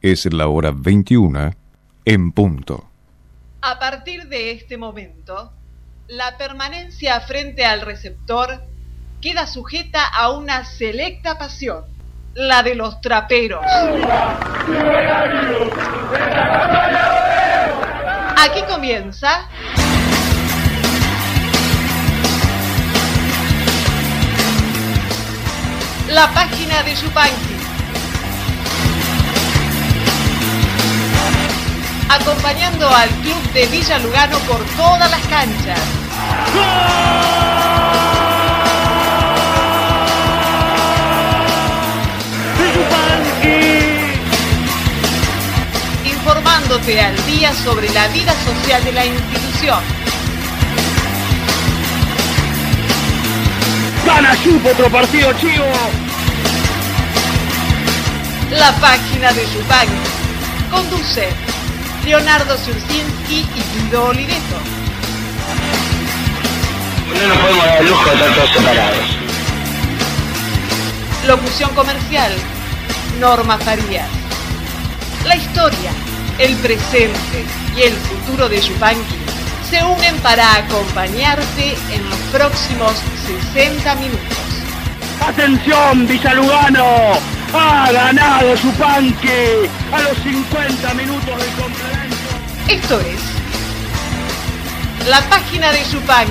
Es la hora 21 en punto. A partir de este momento, la permanencia frente al receptor queda sujeta a una selecta pasión, la de los traperos. Aquí comienza la página de Yupanqui, acompañando al club de Villa Lugano por todas las canchas. Informándote al día sobre la vida social de la institución. ¡Gana Yupo otro partido, chivo! La página de Yupanqui. Conduce Leonardo Surcinski y Guido Oliveto. No nos podemos dar el lujo de estar todos separados. Locución comercial, Norma Farías. La historia, el presente y el futuro de Yupanqui se unen para acompañarte en los próximos 60 minutos. ¡Atención, Villalugano! ¡Ha ganado Yupanqui a los 50 minutos del complemento! Esto es la página de Yupanqui.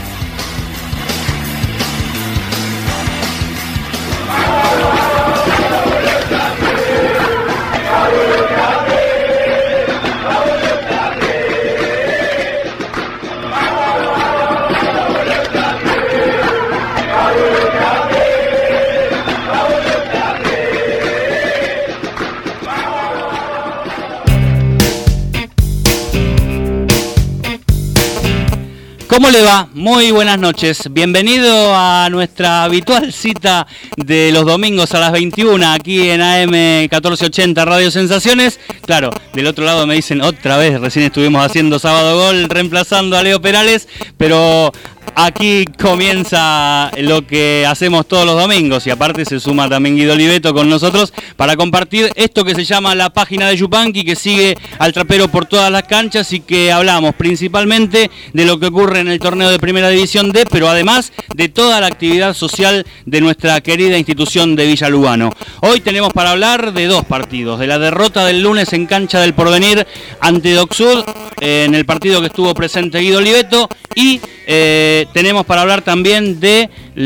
¿Cómo le va? Muy buenas noches. Bienvenido a nuestra habitual cita de los domingos a las 21 aquí en AM 1480 Radio Sensaciones. Claro, del otro lado me dicen otra vez, recién estuvimos haciendo Sábado Gol reemplazando a Leo Perales, pero aquí comienza lo que hacemos todos los domingos y aparte se suma también Guido Oliveto con nosotros para compartir esto que se llama la página de Yupanqui, que sigue al trapero por todas las canchas y que hablamos principalmente de lo que ocurre en el torneo de Primera División D, pero además de toda la actividad social de nuestra querida institución de Villa Lugano. Hoy tenemos para hablar de dos partidos, de la derrota del lunes en cancha del Porvenir ante Doc Sud, en el partido que estuvo presente Guido Oliveto, y tenemos para hablar también de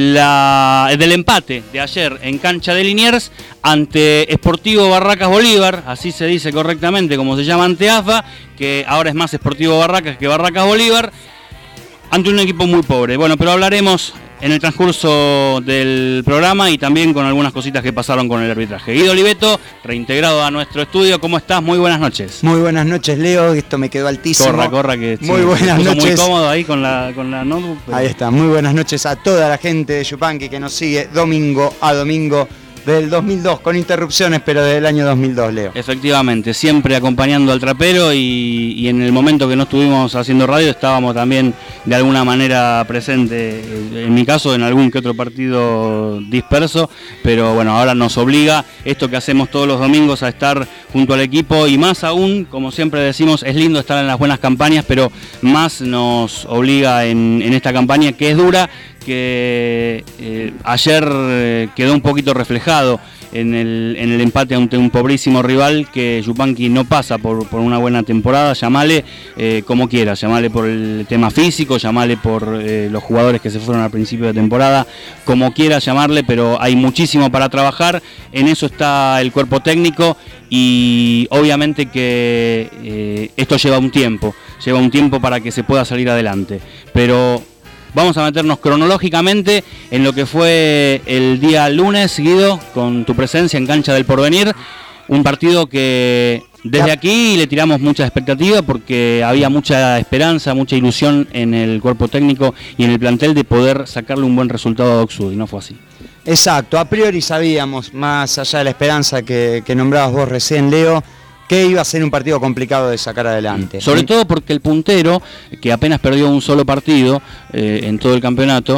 del empate de ayer en cancha de Liniers ante Sportivo Barracas Bolívar, así se dice correctamente como se llama ante AFA, que ahora es más Sportivo Barracas que Barracas Bolívar, ante un equipo muy pobre. Bueno, pero hablaremos en el transcurso del programa y también con algunas cositas que pasaron con el arbitraje. Guido Oliveto, reintegrado a nuestro estudio, ¿cómo estás? Muy buenas noches. Muy buenas noches, Leo, esto me quedó altísimo. Corra, que muy buenas noches. Muy cómodo ahí con la notebook. Pero... Ahí está, muy buenas noches a toda la gente de Yupanqui que nos sigue domingo a domingo del 2002, con interrupciones, pero del año 2002, Leo. Efectivamente, siempre acompañando al trapero y en el momento que no estuvimos haciendo radio estábamos también de alguna manera presente, en mi caso en algún que otro partido disperso, pero bueno, ahora nos obliga esto que hacemos todos los domingos a estar junto al equipo y más aún, como siempre decimos, es lindo estar en las buenas campañas, pero más nos obliga en esta campaña que es dura, que ayer quedó un poquito reflejado en el empate ante un pobrísimo rival, que Yupanqui no pasa por una buena temporada, llamale como quiera, llamale por el tema físico, llamale por los jugadores que se fueron al principio de temporada, como quiera llamarle, pero hay muchísimo para trabajar, en eso está el cuerpo técnico y obviamente que esto lleva un tiempo para que se pueda salir adelante, pero... Vamos a meternos cronológicamente en lo que fue el día lunes, Guido, con tu presencia en cancha del Porvenir. Un partido que desde aquí le tiramos mucha expectativa porque había mucha esperanza, mucha ilusión en el cuerpo técnico y en el plantel de poder sacarle un buen resultado a Doc Sud, y no fue así. Exacto, a priori sabíamos, más allá de la esperanza que nombrabas vos recién, Leo, que iba a ser un partido complicado de sacar adelante. Sobre todo porque el puntero, que apenas perdió un solo partido en todo el campeonato,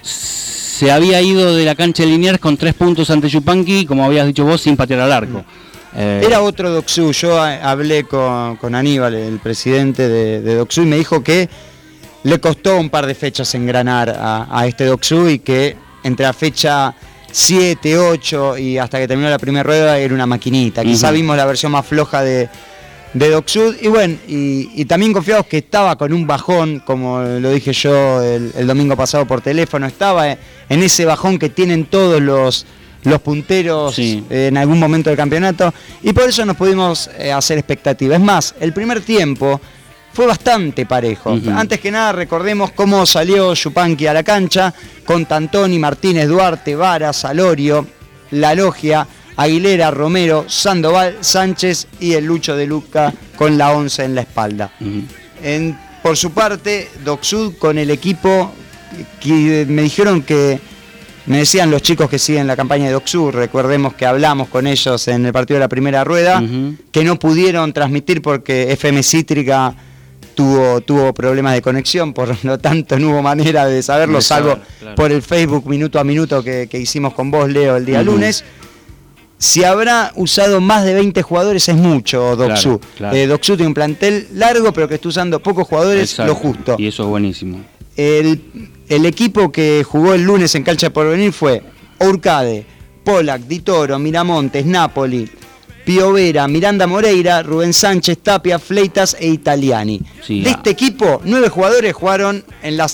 se había ido de la cancha de Liniers con 3 puntos ante Yupanqui, como habías dicho vos, sin patear al arco. Era otro Doksud. Yo hablé con Aníbal, el presidente de Doksud, y me dijo que le costó un par de fechas engranar a este Doksud y que entre la fecha 7, 8 y hasta que terminó la primera rueda era una maquinita. Quizá vimos la versión más floja de Doksud, y bueno, y también confiados que estaba con un bajón, como lo dije yo el domingo pasado por teléfono, estaba en ese bajón que tienen todos los punteros en algún momento del campeonato, y por eso nos pudimos hacer expectativas. Es más, el primer tiempo fue bastante parejo. Antes que nada, recordemos cómo salió Yupanqui a la cancha, con Tantoni, Martínez, Duarte, Vara, Salorio, La Logia, Aguilera, Romero, Sandoval, Sánchez y el Lucho de Luca con la 11 en la espalda. Por su parte, Doksud con el equipo, que me decían los chicos que siguen la campaña de Doksud, recordemos que hablamos con ellos en el partido de la primera rueda, que no pudieron transmitir porque FM Cítrica tuvo problemas de conexión, por lo tanto no hubo manera de saberlo, salvo por el Facebook minuto a minuto que hicimos con vos, Leo, el día lunes. Si habrá usado más de 20 jugadores es mucho Doksud. Doksud tiene un plantel largo, pero que está usando pocos jugadores, lo justo. Y eso es buenísimo. El equipo que jugó el lunes en Cancha de Porvenir fue Urcade, Polak, Di Toro, Miramontes, Napoli, Piovera, Miranda Moreira, Rubén Sánchez, Tapia, Fleitas e Italiani. De este equipo, 9 jugadores jugaron en la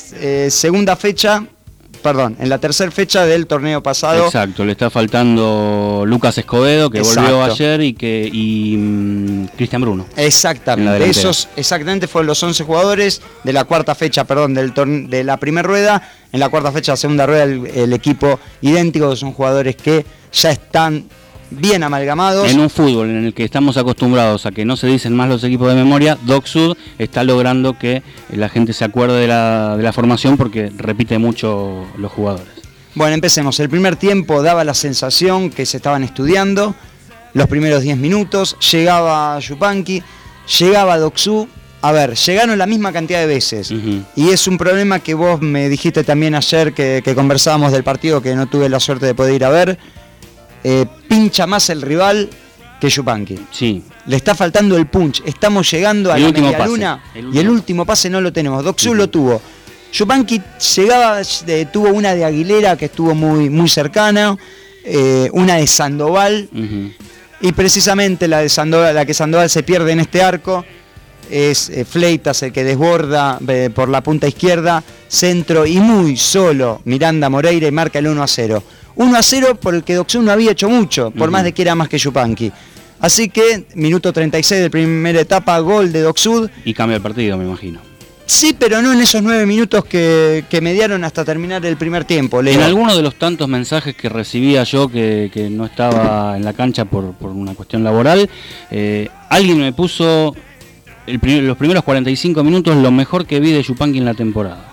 en la tercera fecha del torneo pasado. Exacto, le está faltando Lucas Escobedo, que volvió ayer, y Cristian Bruno. Exactamente, esos exactamente fueron los 11 jugadores de la cuarta fecha, de la primera rueda. En la cuarta fecha, la segunda rueda, el equipo idéntico, son jugadores que ya están bien amalgamados. En un fútbol en el que estamos acostumbrados a que no se dicen más los equipos de memoria, Doksud está logrando que la gente se acuerde de la formación porque repite mucho los jugadores. Bueno, empecemos. El primer tiempo daba la sensación que se estaban estudiando. Los primeros 10 minutos llegaba Yupanqui, llegaba Doksud. A ver, llegaron la misma cantidad de veces. Y es un problema que vos me dijiste también ayer que conversábamos del partido, que no tuve la suerte de poder ir a ver. Pincha más el rival que Yupanqui. Sí. Le está faltando el punch. Estamos llegando a la media luna y el último pase no lo tenemos. Doksud lo tuvo. Yupanqui tuvo una de Aguilera que estuvo muy, muy cercana, una de Sandoval, y precisamente la que Sandoval se pierde en este arco es Fleitas el que desborda por la punta izquierda, centro y muy solo Miranda Moreira y marca el 1-0. 1-0 por el que Doksud no había hecho mucho, por más de que era más que Yupanqui. Así que, minuto 36 de primera etapa, gol de Doksud. Y cambia el partido, me imagino. Sí, pero no en esos 9 minutos que mediaron hasta terminar el primer tiempo, Leo. En alguno de los tantos mensajes que recibía yo, que no estaba en la cancha por una cuestión laboral, alguien me puso los primeros 45 minutos lo mejor que vi de Yupanqui en la temporada.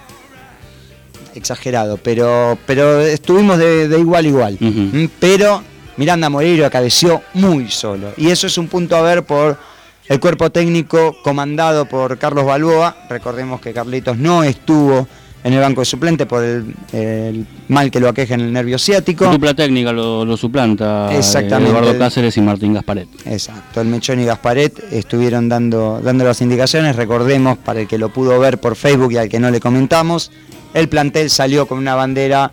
Exagerado, pero estuvimos de igual a igual. Pero Miranda Moreira cabeció muy solo. Y eso es un punto a ver por el cuerpo técnico comandado por Carlos Balboa. Recordemos que Carlitos no estuvo en el banco de suplente por el mal que lo aqueja en el nervio ciático. La dupla técnica lo suplanta Eduardo Cáceres y Martín Gasparet. Exacto, el Mechón y Gasparet estuvieron dando las indicaciones. Recordemos, para el que lo pudo ver por Facebook y al que no le comentamos, el plantel salió con una bandera,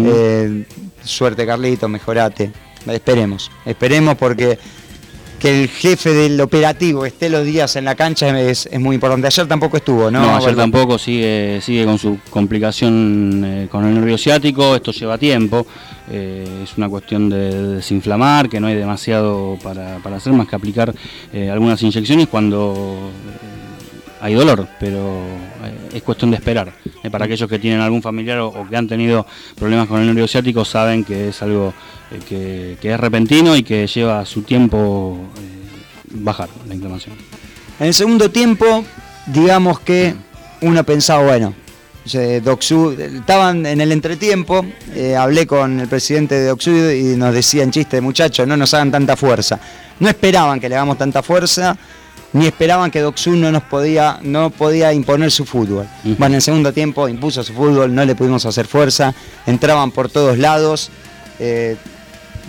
suerte Carlito, mejorate. Esperemos porque que el jefe del operativo esté los días en la cancha es muy importante. Ayer tampoco estuvo, ¿no? No, ayer tampoco, sigue con su complicación con el nervio ciático. Esto lleva tiempo, es una cuestión de desinflamar, que no hay demasiado para hacer más que aplicar algunas inyecciones cuando hay dolor, pero es cuestión de esperar. Para aquellos que tienen algún familiar o que han tenido problemas con el nervio ciático, saben que es algo que es repentino y que lleva su tiempo bajar la inflamación. En el segundo tiempo, digamos que uno pensaba, bueno, Doksud, estaban en el entretiempo, hablé con el presidente de Doksud y nos decía en chiste, muchachos, no nos hagan tanta fuerza. No esperaban que le hagamos tanta fuerza, ni esperaban que Doksud no podía imponer su fútbol. Bueno, en el segundo tiempo impuso su fútbol, no le pudimos hacer fuerza, entraban por todos lados,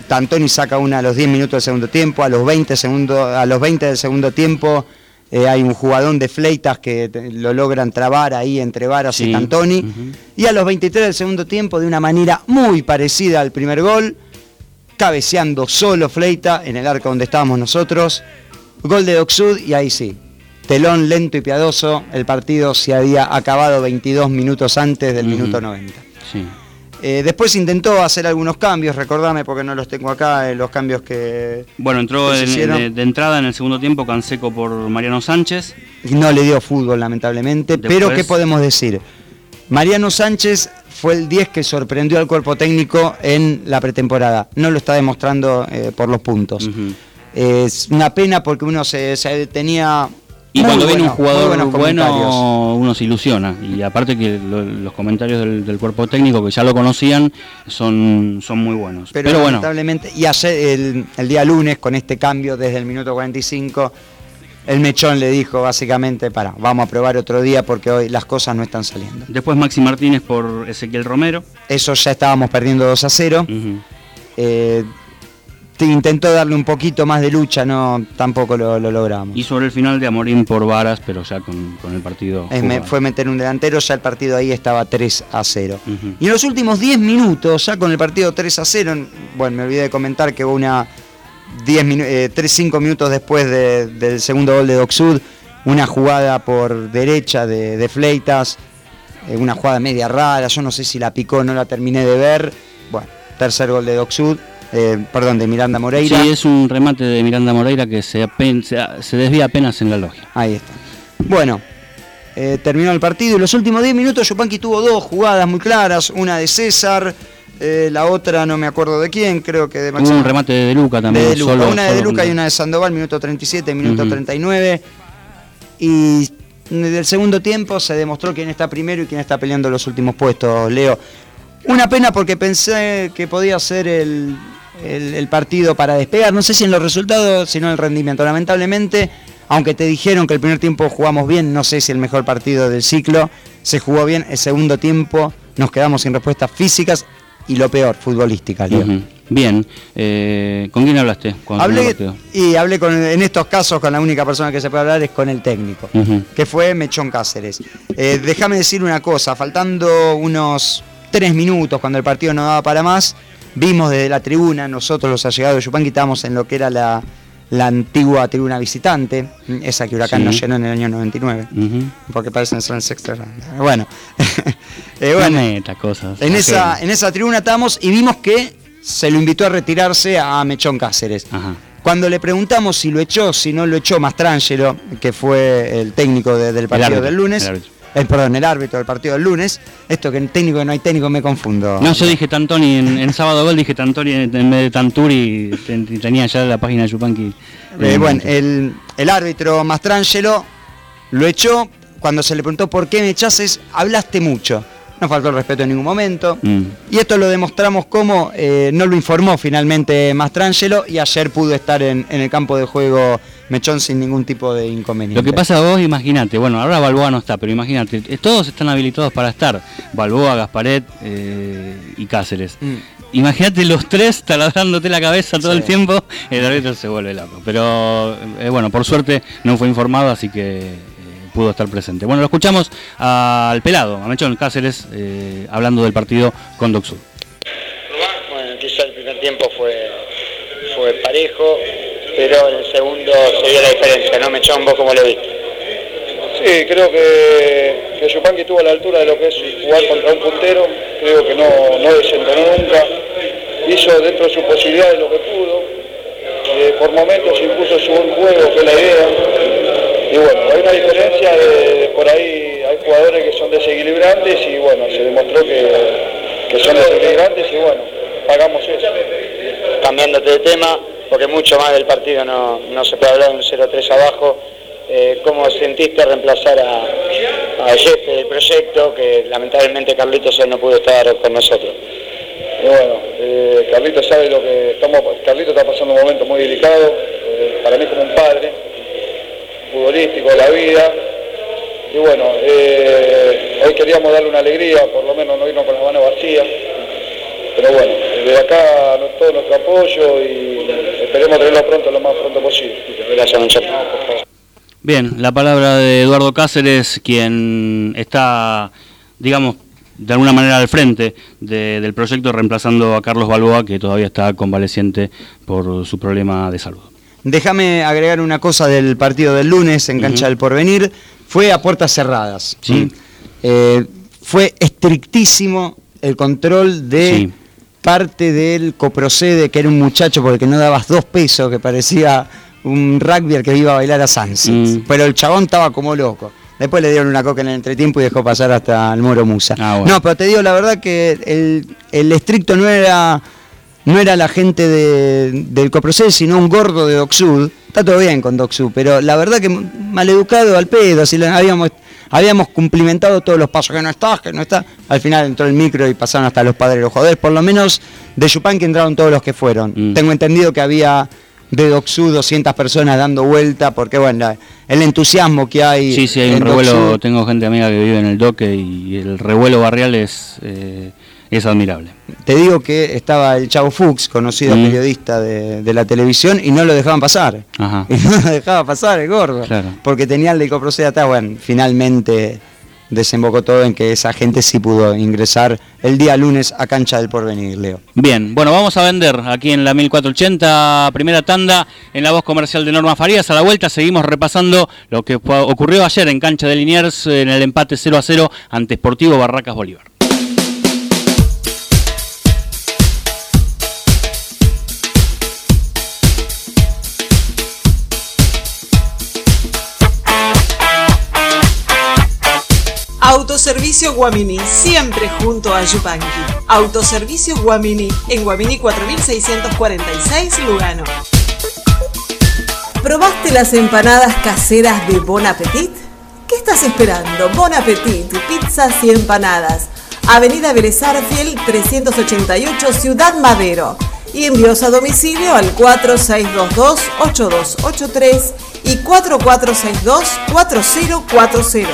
Tantoni saca una a los 10 minutos del segundo tiempo, a los 20 del segundo tiempo hay un jugadón de Fleitas que lo logran trabar ahí entre Varas y Tantoni. Y a los 23 del segundo tiempo, de una manera muy parecida al primer gol, cabeceando solo Fleita en el arco donde estábamos nosotros, gol de Docsud, y ahí sí, telón lento y piadoso, el partido se había acabado 22 minutos antes del minuto 90. Sí. Después intentó hacer algunos cambios, recordame porque no los tengo acá, los cambios que... Bueno, entró de entrada en el segundo tiempo Canseco por Mariano Sánchez. No le dio fútbol, lamentablemente. Después... Pero ¿qué podemos decir? Mariano Sánchez fue el 10 que sorprendió al cuerpo técnico en la pretemporada. No lo está demostrando por los puntos. Es una pena porque uno se tenía... Y cuando viene un jugador bueno, uno se ilusiona. Y aparte que los comentarios del cuerpo técnico, que ya lo conocían, son muy buenos. Pero lamentablemente, bueno. Y ayer, el día lunes, con este cambio desde el minuto 45, el Mechón le dijo básicamente, vamos a probar otro día porque hoy las cosas no están saliendo. Después Maxi Martínez por Ezequiel Romero. Eso ya estábamos perdiendo 2-0. Intentó darle un poquito más de lucha, tampoco lo logramos. Y sobre el final de Amorín por Varas, pero ya con el partido fue meter un delantero, ya el partido ahí estaba 3-0. Y en los últimos 10 minutos, ya con el partido 3-0, bueno, me olvidé de comentar que hubo 5 minutos después del segundo gol de Docsud, una jugada por derecha de Fleitas, una jugada media rara, yo no sé si la picó, no la terminé de ver. Bueno, tercer gol de Docsud. De Miranda Moreira. Sí, es un remate de Miranda Moreira que se desvía apenas en la logia. Ahí está. Bueno, terminó el partido y los últimos 10 minutos Yupanqui tuvo 2 jugadas muy claras, una de César, la otra no me acuerdo de quién, creo que de Maxi. Hubo un remate de Luca también. De Luca, una de Luca y una de Sandoval, minuto 37, minuto 39. Y del segundo tiempo se demostró quién está primero y quién está peleando los últimos puestos, Leo. Una pena porque pensé que podía ser el partido para despegar, no sé si en los resultados, sino en el rendimiento. Lamentablemente, aunque te dijeron que el primer tiempo jugamos bien, no sé si el mejor partido del ciclo, se jugó bien. El segundo tiempo nos quedamos sin respuestas físicas y lo peor, futbolística, Leo. Bien, ¿con quién hablaste? Hablé en estos casos con la única persona que se puede hablar es con el técnico, que fue Mechón Cáceres. Déjame decir una cosa, faltando unos 3 minutos, cuando el partido no daba para más, vimos desde la tribuna, nosotros los allegados de Yupanqui estábamos en lo que era la antigua tribuna visitante, esa que Huracán nos llenó en el año 99, porque parecen son sexta. Bueno, cosas. En esa tribuna estábamos y vimos que se lo invitó a retirarse a Mechón Cáceres. Cuando le preguntamos si lo echó, si no lo echó Mastrangelo, que fue el técnico del partido del lunes. El árbitro del partido del lunes. Esto que en técnico que no hay técnico me confundo. No, yo dije Tantoni en sábado gol, dije Tantoni en vez de Tanturi, y tenía ya la página de Yupanqui. Bueno, el árbitro Mastrangelo lo echó. Cuando se le preguntó por qué me echases, hablaste mucho. No faltó el respeto en ningún momento. Y esto lo demostramos como no lo informó finalmente Mastrangelo y ayer pudo estar en el campo de juego Mechón sin ningún tipo de inconveniente. Lo que pasa vos, imagínate, bueno, ahora Balboa no está, pero imagínate, todos están habilitados para estar. Balboa, Gasparet y Cáceres. Imagínate los tres taladrándote la cabeza todo el tiempo, el árbitro se vuelve loco. Pero bueno, por suerte no fue informado, así que pudo estar presente. Bueno, lo escuchamos al pelado, a Mechón Cáceres, hablando del partido con Docsud. Bueno, quizá el primer tiempo fue parejo, pero en el segundo se vio la diferencia, ¿no, Mechón? ¿Vos cómo lo viste? Sí, creo que Yupanqui estuvo a la altura de lo que es jugar contra un puntero, creo que no desentonó nunca, hizo dentro de sus posibilidades lo que pudo, por momentos impuso su buen juego, que es la idea, y bueno, hay una diferencia, por ahí hay jugadores que son desequilibrantes y bueno, se demostró que son desequilibrantes y bueno, pagamos eso. Cambiándote de tema, porque mucho más del partido no se puede hablar de un 0-3 abajo, ¿cómo sentiste reemplazar a Jefe del proyecto, que lamentablemente Carlitos hoy no pudo estar con nosotros? Y bueno, Carlitos sabe lo que Carlitos está pasando un momento muy delicado, para mí como un padre futbolístico de la vida, y bueno, hoy queríamos darle una alegría, por lo menos no irnos con las manos vacías, pero bueno, desde acá todo nuestro apoyo y esperemos tenerlo pronto, lo más pronto posible. Gracias, don Chapo, por favor. Bien, la palabra de Eduardo Cáceres, quien está, digamos, de alguna manera al frente del proyecto, reemplazando a Carlos Balboa, que todavía está convaleciente por su problema de salud. Déjame agregar una cosa del partido del lunes en Cancha del Porvenir. Fue a puertas cerradas. Sí. Fue estrictísimo el control de parte del coprocede, que era un muchacho por el que no dabas 2 pesos, que parecía un rugbyer que iba a bailar a Sunset. Pero el chabón estaba como loco. Después le dieron una coca en el entretiempo y dejó pasar hasta el Moro Musa. Bueno. No, pero te digo la verdad que el estricto no era la gente del coprocede, sino un gordo de Docsud. Está todo bien con Docsud, pero la verdad que maleducado al pedo. Si habíamos cumplimentado todos los pasos, que no está. Al final entró el micro y pasaron hasta los padres de los jugadores. Por lo menos de Yupanqui entraron todos los que fueron. Tengo entendido que había de Docsud 200 personas dando vuelta, porque bueno, el entusiasmo que hay. Sí, hay un revuelo. Tengo gente amiga que vive en el Doque y el revuelo barrial es admirable. Te digo que estaba el Chavo Fuchs, conocido periodista de la televisión, y no lo dejaban pasar. Ajá. Y no lo dejaba pasar el gordo. Claro. Porque tenía el de coprocede atrás. Bueno, finalmente desembocó todo en que esa gente sí pudo ingresar el día lunes a Cancha del Porvenir, Leo. Bien, bueno, vamos a vender aquí en la 1480, primera tanda, en la voz comercial de Norma Farías. A la vuelta seguimos repasando lo que ocurrió ayer en Cancha de Liniers, en el empate 0-0 ante Sportivo Barracas Bolívar. Autoservicio Guamini, siempre junto a Yupanqui. Autoservicio Guamini, en Guamini 4646 Lugano. ¿Probaste las empanadas caseras de Bon Appetit? ¿Qué estás esperando? Bon Appetit, pizzas y empanadas. Avenida Vélez Arfiel 388, Ciudad Madero. Y envíos a domicilio al 4622-8283 y 4462-4040.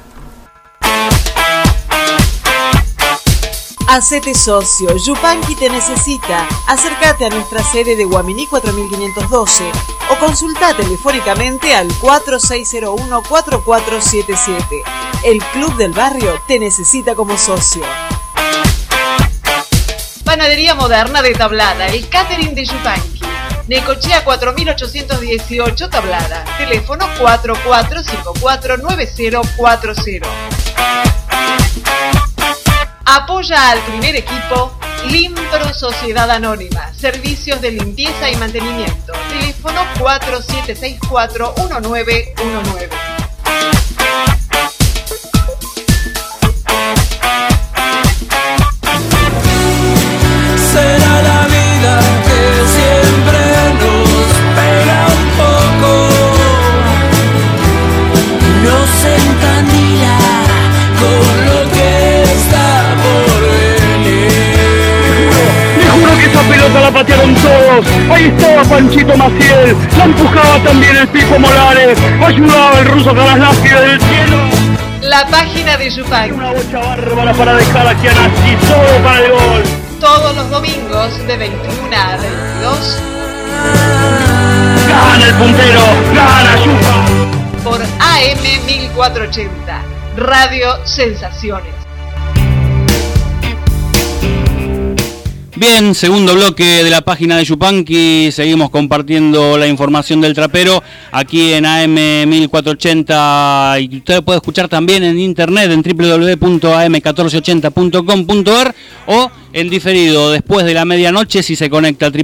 Hacete socio, Yupanqui te necesita. Acércate a nuestra sede de Guaminí 4512 o consulta telefónicamente al 4601-4477. El Club del Barrio te necesita como socio. Panadería Moderna de Tablada, el catering de Yupanqui. Necochea 4818 Tablada. Teléfono 44549040. Apoya al primer equipo Limpro Sociedad Anónima, servicios de limpieza y mantenimiento. Teléfono 4764-1919. Será la vida que siempre nos pega un poco, nos encandila con lo que está por venir. Le juro que esa pelota la patearon todos. Ahí estaba Panchito Maciel, la empujaba también el Pico Morales, ayudaba el ruso Karaslawski del cielo. La página de Yupanqui. Una bocha bárbara para dejar aquí a Nazi, todo para el gol. Todos los domingos de 21 a 22. Gana el puntero, gana Yupa. Por AM 1480, Radio Sensaciones. Bien, segundo bloque de la página de Yupanqui, seguimos compartiendo la información del trapero aquí en AM 1480 y usted puede escuchar también en internet en www.am1480.com.ar o en diferido después de la medianoche si se conecta a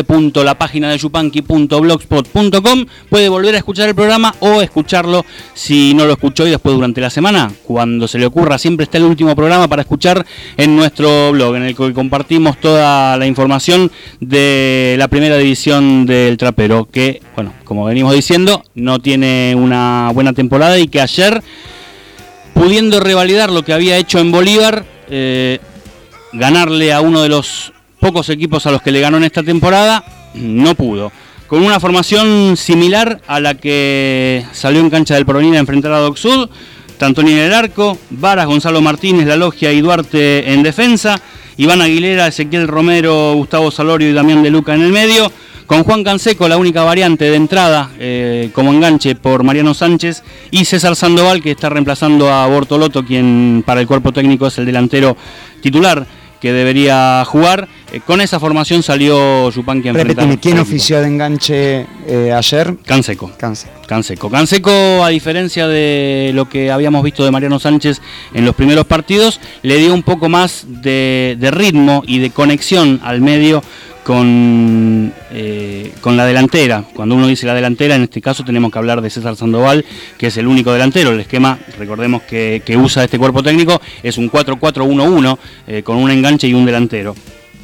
www.lapaginadeyupanqui.blogspot.com. Puede volver a escuchar el programa o escucharlo si no lo escuchó y después durante la semana, cuando se le ocurra. Siempre está el último programa para escuchar en nuestro blog, en el que compartimos toda la información de la primera división del trapero, que, bueno, como venimos diciendo, no tiene una buena temporada y que ayer, pudiendo revalidar lo que había hecho en Bolívar, ganarle a uno de los pocos equipos a los que le ganó en esta temporada, no pudo. Con una formación similar a la que salió en Cancha del Porvenir a enfrentar a Docsud, Tantoni en el arco, Varas, Gonzalo Martínez, La Logia y Duarte en defensa, Iván Aguilera, Ezequiel Romero, Gustavo Salorio y Damián De Luca en el medio. Con Juan Canseco, la única variante de entrada como enganche por Mariano Sánchez. Y César Sandoval, que está reemplazando a Bortolotto, quien para el cuerpo técnico es el delantero titular que debería jugar. Con esa formación salió Yupanqui a enfrentar. Repetime, ¿quién ofició de enganche ayer? Canseco, a diferencia de lo que habíamos visto de Mariano Sánchez en los primeros partidos, le dio un poco más de ritmo y de conexión al medio con la delantera. Cuando uno dice la delantera, en este caso tenemos que hablar de César Sandoval, que es el único delantero. El esquema, recordemos que usa este cuerpo técnico, es un 4-4-1-1 con un enganche y un delantero.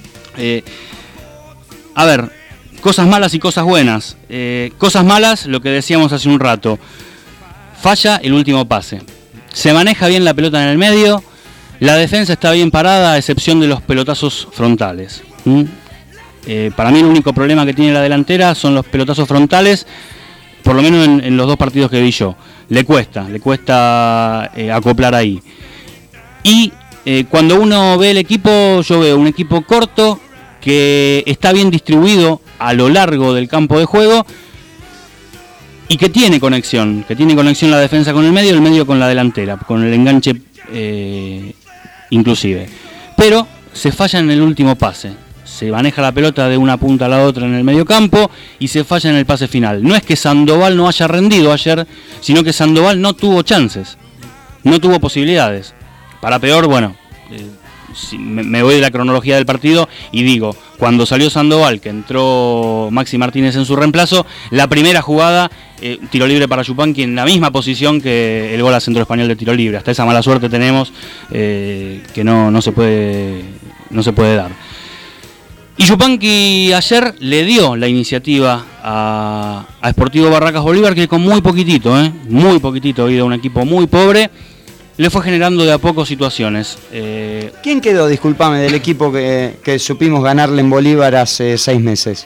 A ver, cosas malas y cosas buenas. Cosas malas, lo que decíamos hace un rato, falla el último pase, se maneja bien la pelota en el medio, la defensa está bien parada a excepción de los pelotazos frontales. Para mí el único problema que tiene la delantera son los pelotazos frontales, por lo menos en los dos partidos que vi yo. Le cuesta acoplar ahí. Y cuando uno ve el equipo, yo veo un equipo corto, que está bien distribuido a lo largo del campo de juego y que tiene conexión la defensa con el medio con la delantera, con el enganche inclusive. Pero se falla en el último pase. Se maneja la pelota de una punta a la otra en el medio campo y se falla en el pase final. No es que Sandoval no haya rendido ayer, sino que Sandoval no tuvo chances, no tuvo posibilidades. Para peor, bueno, me voy de la cronología del partido y digo, cuando salió Sandoval, que entró Maxi Martínez en su reemplazo, la primera jugada, tiro libre para Yupanqui en la misma posición que el gol a Centro Español de tiro libre. Hasta esa mala suerte tenemos que no se puede dar. Y Yupanqui ayer le dio la iniciativa a Sportivo Barracas Bolívar, que con muy poquitito, debido a un equipo muy pobre, le fue generando de a poco situaciones. ¿Quién quedó, discúlpame, del equipo que supimos ganarle en Bolívar hace 6 meses?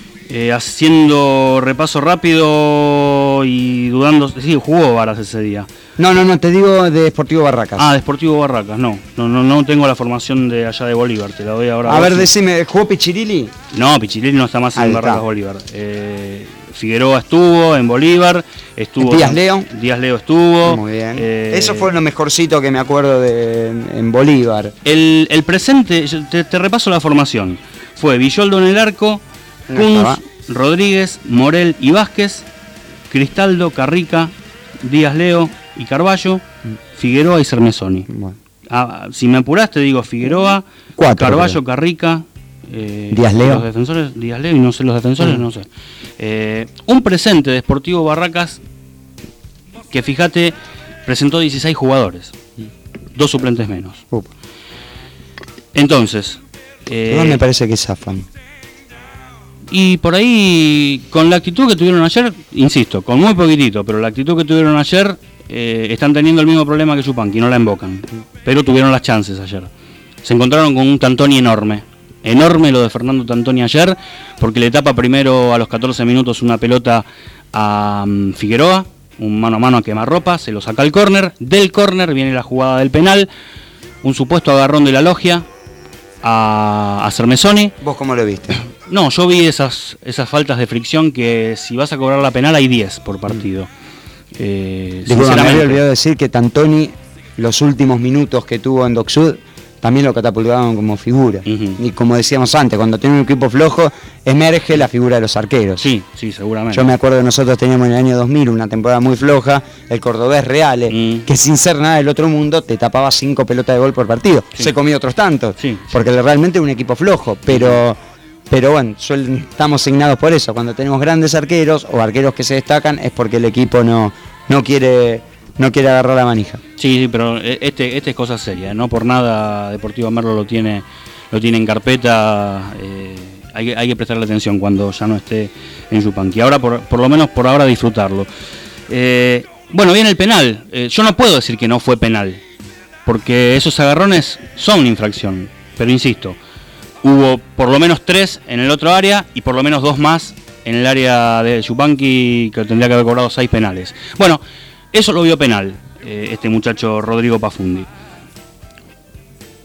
Haciendo repaso rápido y dudando, sí, jugó Varas ese día. No, te digo de Sportivo Barracas. De Sportivo Barracas, no tengo la formación de allá de Bolívar, te la doy ahora. A ver, decime, ¿jugó Pichirilli? No, Pichirilli no está más en Barracas Bolívar. Figueroa estuvo en Bolívar, estuvo Díaz Leo estuvo. Muy bien. Eso fue lo mejorcito que me acuerdo en Bolívar. El presente, te repaso la formación. Fue Villoldo en el arco, Kunz, Rodríguez, Morel y Vázquez, Cristaldo, Carrica, Díaz Leo y Carballo, Figueroa y Cermesoni. Bueno. Si me apuraste, digo Figueroa, 4, Carballo, creo. Carrica, Díaz Leo. Los defensores, Díaz Leo y no sé los defensores, no sé. Un presente de Sportivo Barracas que, fíjate, presentó 16 jugadores, 2 suplentes menos. Entonces, no me parece que zafan. Y por ahí, con la actitud que tuvieron ayer, insisto, con muy poquitito, pero la actitud que tuvieron ayer, están teniendo el mismo problema que Yupanqui, no la invocan. Pero tuvieron las chances ayer. Se encontraron con un Tantoni enorme lo de Fernando Tantoni ayer, porque le tapa primero a los 14 minutos una pelota a Figueroa, un mano a mano a quemarropa, se lo saca al córner. Del córner viene la jugada del penal, un supuesto agarrón de la logia a Cermesoni. ¿Vos cómo lo viste? No, yo vi esas faltas de fricción que si vas a cobrar la penal hay 10 por partido. Disculpa, me había olvidado decir que Tantoni, los últimos minutos que tuvo en Docsud, también lo catapultaban como figura. Y como decíamos antes, cuando tiene un equipo flojo, emerge la figura de los arqueros. Sí, seguramente. Yo me acuerdo que nosotros teníamos en el año 2000 una temporada muy floja, el cordobés Reale, que sin ser nada del otro mundo te tapaba 5 pelotas de gol por partido. Sí. Se comía otros tantos, porque realmente es un equipo flojo, pero bueno, estamos asignados por eso. Cuando tenemos grandes arqueros o arqueros que se destacan es porque el equipo no quiere agarrar la manija. Sí, pero este es cosa seria, no por nada Deportivo Merlo lo tiene en carpeta. Hay que prestarle atención cuando ya no esté en Yupanqui. Ahora, por lo menos por ahora, disfrutarlo. Bueno, viene el penal. Yo no puedo decir que no fue penal, porque esos agarrones son infracción, pero insisto, hubo por lo menos 3 en el otro área y por lo menos 2 más en el área de Yupanqui, que tendría que haber cobrado 6 penales. Bueno, eso lo vio penal este muchacho Rodrigo Pafundi.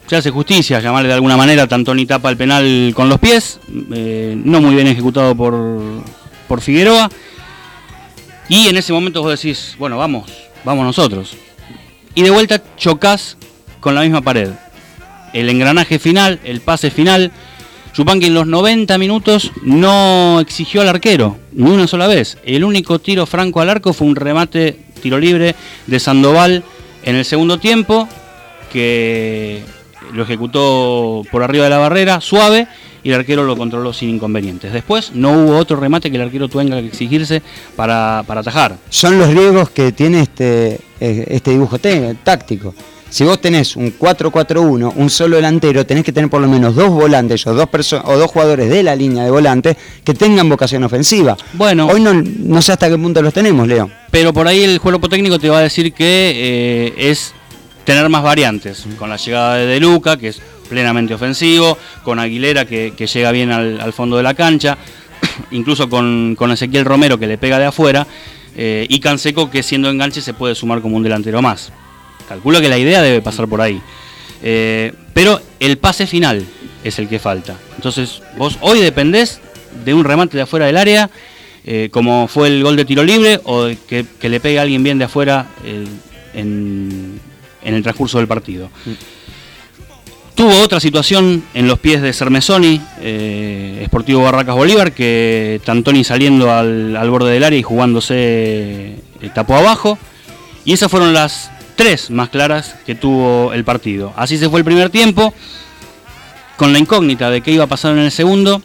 se hace justicia, llamarle de alguna manera. Tantoni tapa el penal con los pies, no muy bien ejecutado por Figueroa. Y en ese momento vos decís, bueno, vamos nosotros. Y de vuelta chocás con la misma pared. El engranaje final, el pase final. Yupanqui en los 90 minutos no exigió al arquero, ni una sola vez. El único tiro franco al arco fue un remate, tiro libre de Sandoval en el segundo tiempo, que lo ejecutó por arriba de la barrera, suave, y el arquero lo controló sin inconvenientes. Después no hubo otro remate que el arquero tenga que exigirse para atajar. Son los riesgos que tiene este dibujo táctico. Si vos tenés un 4-4-1, un solo delantero, tenés que tener por lo menos dos volantes o dos jugadores de la línea de volante que tengan vocación ofensiva. Bueno, hoy no sé hasta qué punto los tenemos, Leo. Pero por ahí el cuerpo técnico te va a decir que es tener más variantes, con la llegada de De Luca, que es plenamente ofensivo, con Aguilera, que llega bien al fondo de la cancha, incluso con Ezequiel Romero, que le pega de afuera, y Canseco, que siendo enganche se puede sumar como un delantero más. Calculo que la idea debe pasar por ahí. Pero el pase final es el que falta. Entonces vos hoy dependés de un remate de afuera del área, como fue el gol de tiro libre, o que le pegue a alguien bien de afuera en el transcurso del partido. Tuvo otra situación en los pies de Cermesoni, Sportivo Barracas Bolívar, que Tantoni saliendo al borde del área y jugándose tapó abajo. Y esas fueron las 3 más claras que tuvo el partido. Así se fue el primer tiempo, con la incógnita de qué iba a pasar en el segundo,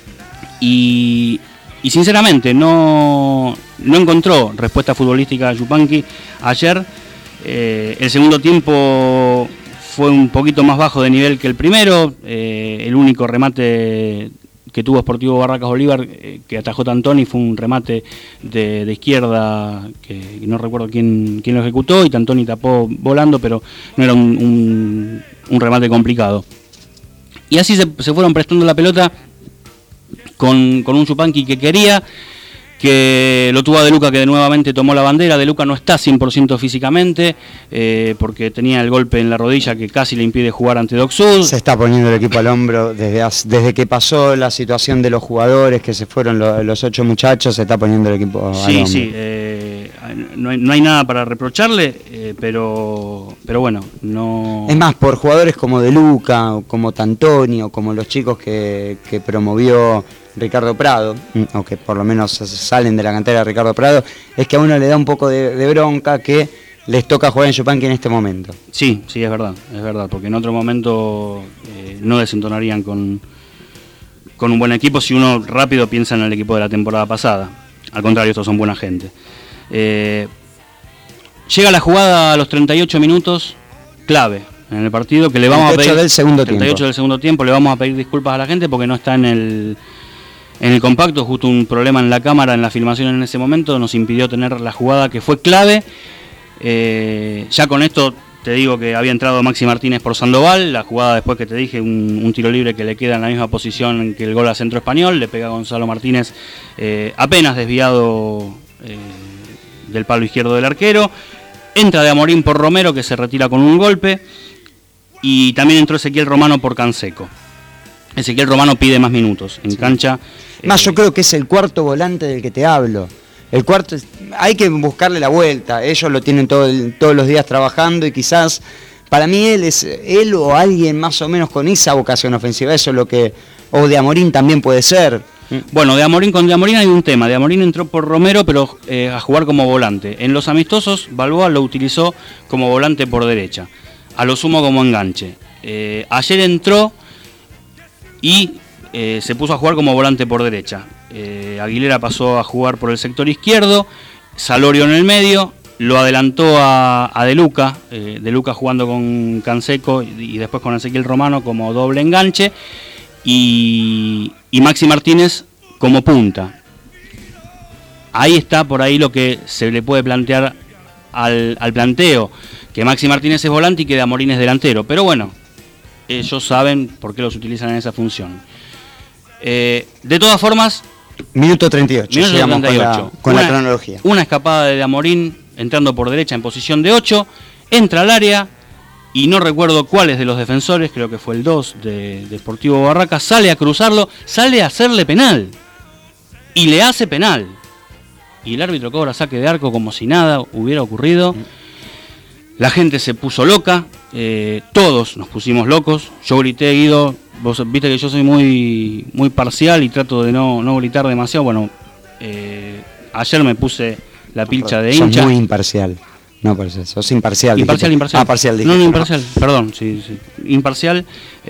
y sinceramente no encontró respuesta futbolística a Yupanqui ayer. El segundo tiempo fue un poquito más bajo de nivel que el primero. El único remate que tuvo Sportivo Barracas Bolívar, que atajó Tantoni, fue un remate de izquierda, que no recuerdo quién lo ejecutó, y Tantoni tapó volando, pero no era un remate complicado. Y así se fueron prestando la pelota con un Yupanqui que quería, que lo tuvo a De Luca, que nuevamente tomó la bandera. De Luca no está 100% físicamente, porque tenía el golpe en la rodilla que casi le impide jugar ante Docsud. Se está poniendo el equipo al hombro desde que pasó la situación de los jugadores, que se fueron los 8 muchachos, se está poniendo el equipo al hombro. Sí, no hay nada para reprocharle, pero bueno, no... Es más, por jugadores como De Luca, como Tantoni, o como los chicos que promovió Ricardo Prado, aunque por lo menos salen de la cantera de Ricardo Prado, es que a uno le da un poco de bronca que les toca jugar en Yupanqui en este momento. Sí, es verdad, porque en otro momento no desentonarían con un buen equipo si uno rápido piensa en el equipo de la temporada pasada. Al contrario, estos son buena gente. Llega la jugada a los 38 minutos, clave en el partido, que le vamos a pedir... del segundo 38 tiempo. Del segundo tiempo, le vamos a pedir disculpas a la gente porque no está en el compacto, justo un problema en la cámara, en la filmación en ese momento, nos impidió tener la jugada que fue clave. Ya con esto te digo que había entrado Maxi Martínez por Sandoval, la jugada después que te dije, un tiro libre que le queda en la misma posición que el gol a Centro Español, le pega a Gonzalo Martínez, apenas desviado del palo izquierdo del arquero. Entra de Amorín por Romero, que se retira con un golpe, y también entró Ezequiel Romano por Canseco. Ezequiel Romano pide más minutos en cancha. Más, yo creo que es el cuarto volante del que te hablo. El cuarto, hay que buscarle la vuelta. Ellos lo tienen todos los días trabajando, y quizás para mí él o alguien más o menos con esa vocación ofensiva. Eso es lo que... O de Amorín también puede ser. Bueno, con De Amorín hay un tema. De Amorín entró por Romero, pero a jugar como volante. En los amistosos, Balboa lo utilizó como volante por derecha, a lo sumo como enganche. Ayer entró y se puso a jugar como volante por derecha. Aguilera pasó a jugar por el sector izquierdo, Salorio en el medio, lo adelantó a De Luca, De Luca jugando con Canseco y después con Ezequiel Romano como doble enganche, y Maxi Martínez como punta. Ahí está por ahí lo que se le puede plantear al planteo, que Maxi Martínez es volante y que De Amorín es delantero, pero bueno, ellos saben por qué los utilizan en esa función. De todas formas, minuto 38, llegamos con la cronología. Una escapada de Amorín entrando por derecha en posición de 8, entra al área y no recuerdo cuáles de los defensores, creo que fue el 2 de Sportivo Barracas, sale a cruzarlo, sale a hacerle penal. Y le hace penal. Y el árbitro cobra saque de arco como si nada hubiera ocurrido. La gente se puso loca, todos nos pusimos locos. Yo grité, Guido, vos viste que yo soy muy parcial y trato de no gritar demasiado. Bueno, ayer me puse la pilcha de hincha. Sos muy imparcial. No, parcial, sos imparcial. Imparcial. Ah, parcial. No, imparcial, perdón, sí. Imparcial.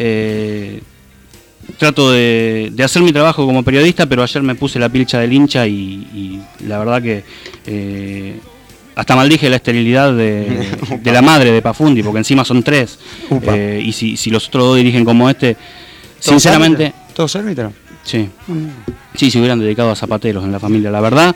Trato de hacer mi trabajo como periodista, pero ayer me puse la pilcha del hincha y la verdad que hasta maldije la esterilidad de la madre de Pafundi, porque encima son 3. Y si los otros 2 dirigen como sinceramente... ¿Todos árbitros? Sí. Sí, se hubieran dedicado a zapateros en la familia, la verdad.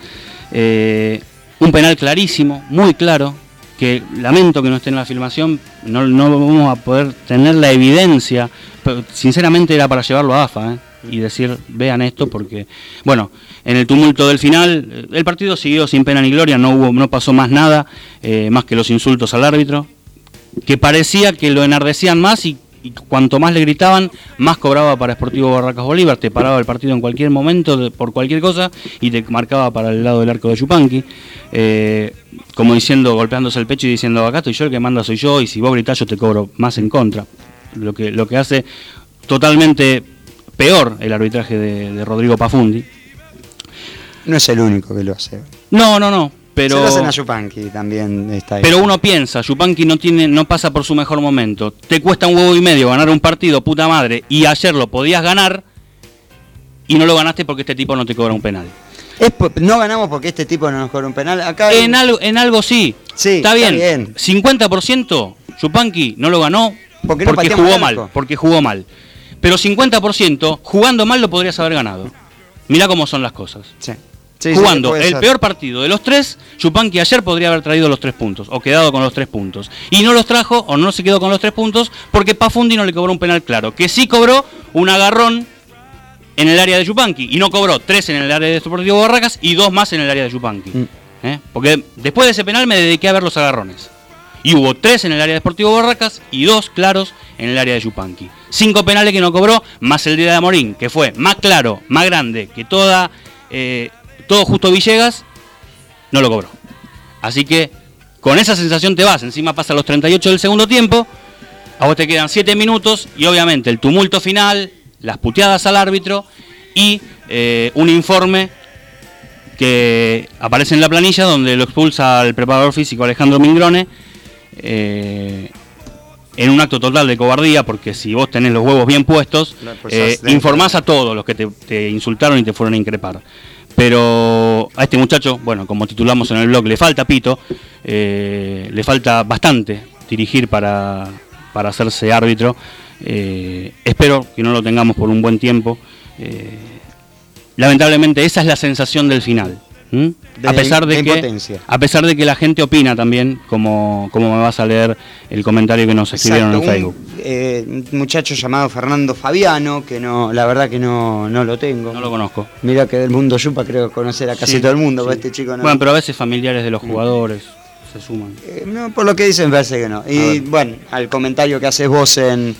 Un penal clarísimo, muy claro, que lamento que no esté en la filmación, no vamos a poder tener la evidencia, pero sinceramente era para llevarlo a AFA, y decir, vean esto, porque, bueno, en el tumulto del final, el partido siguió sin pena ni gloria, no pasó más nada, más que los insultos al árbitro, que parecía que lo enardecían más y cuanto más le gritaban, más cobraba para Sportivo Barracas Bolívar, te paraba el partido en cualquier momento, por cualquier cosa, y te marcaba para el lado del arco de Yupanqui, como diciendo, golpeándose el pecho y diciendo, acá estoy yo, el que manda soy yo, y si vos gritás yo te cobro más en contra. Lo que hace totalmente peor el arbitraje de Rodrigo Pafundi. No es el único que lo hace. No. Pero, se lo hacen a Yupanqui también. Pero uno piensa, Yupanqui no pasa por su mejor momento. Te cuesta 1,5 huevos ganar un partido, puta madre, y ayer lo podías ganar y no lo ganaste porque este tipo no te cobra un penal. No ganamos porque este tipo no nos cobra un penal. Acá en algo sí. Está bien. 50% Yupanqui no lo ganó porque jugó mal. Pero 50% jugando mal lo podrías haber ganado. Mirá cómo son las cosas. Sí, jugando el peor partido de los 3, Yupanqui ayer podría haber traído los 3 puntos, o quedado con los 3 puntos. Y no los trajo, o no se quedó con los 3 puntos, porque Pafundi no le cobró un penal claro. Que sí cobró un agarrón en el área de Yupanqui, y no cobró 3 en el área de Sportivo Barracas y 2 más en el área de Yupanqui. Porque después de ese penal me dediqué a ver los agarrones. Y hubo 3 en el área de Sportivo Barracas y 2 claros en el área de Yupanqui. 5 penales que no cobró, más el de Amorín, que fue más claro, más grande que todo Justo Villegas, no lo cobró. Así que con esa sensación te vas, encima pasa los 38 del segundo tiempo, a vos te quedan 7 minutos y obviamente el tumulto final, las puteadas al árbitro y un informe que aparece en la planilla donde lo expulsa al preparador físico Alejandro Mingrone en un acto total de cobardía, porque si vos tenés los huevos bien puestos, informás a todos los que te insultaron y te fueron a increpar. Pero a este muchacho, bueno, como titulamos en el blog, le falta pito, le falta bastante dirigir para hacerse árbitro. Espero que no lo tengamos por un buen tiempo. Lamentablemente esa es la sensación del final. A pesar de que la gente opina también, como me vas a leer el comentario que nos escribieron en Facebook. Un muchacho llamado Fernando Fabiano, que la verdad que no lo tengo. No lo conozco. Mira que del mundo Yupa creo conocer a casi todo el mundo, pero este chico no. Bueno, pero a veces familiares de los jugadores se suman. No, por lo que dicen parece que no. Y bueno, al comentario que haces vos en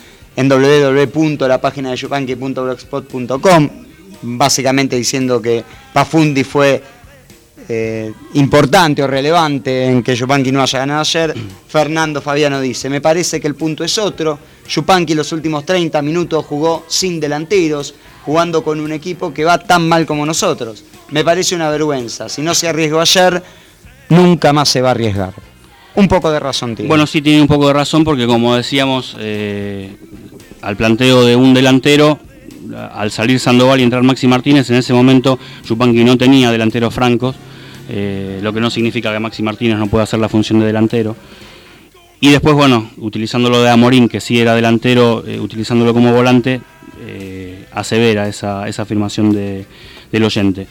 www.lapagina-de-yupanqui.blogspot.com, básicamente diciendo que Pafundi fue importante o relevante en que Yupanqui no haya ganado ayer. Fernando Fabiano dice: me parece que el punto es otro. Yupanqui los últimos 30 minutos jugó sin delanteros, jugando con un equipo que va tan mal como nosotros. Me parece una vergüenza. Si no se arriesgó ayer, nunca más se va a arriesgar. Un poco de razón tiene. Bueno, sí tiene un poco de razón, porque como decíamos, al planteo de un delantero, al salir Sandoval y entrar Maxi Martínez, en ese momento Yupanqui no tenía delanteros francos, lo que no significa que Maxi Martínez no pueda hacer la función de delantero. Y después, bueno, utilizándolo de Amorín, que sí era delantero, utilizándolo como volante, asevera esa afirmación del oyente.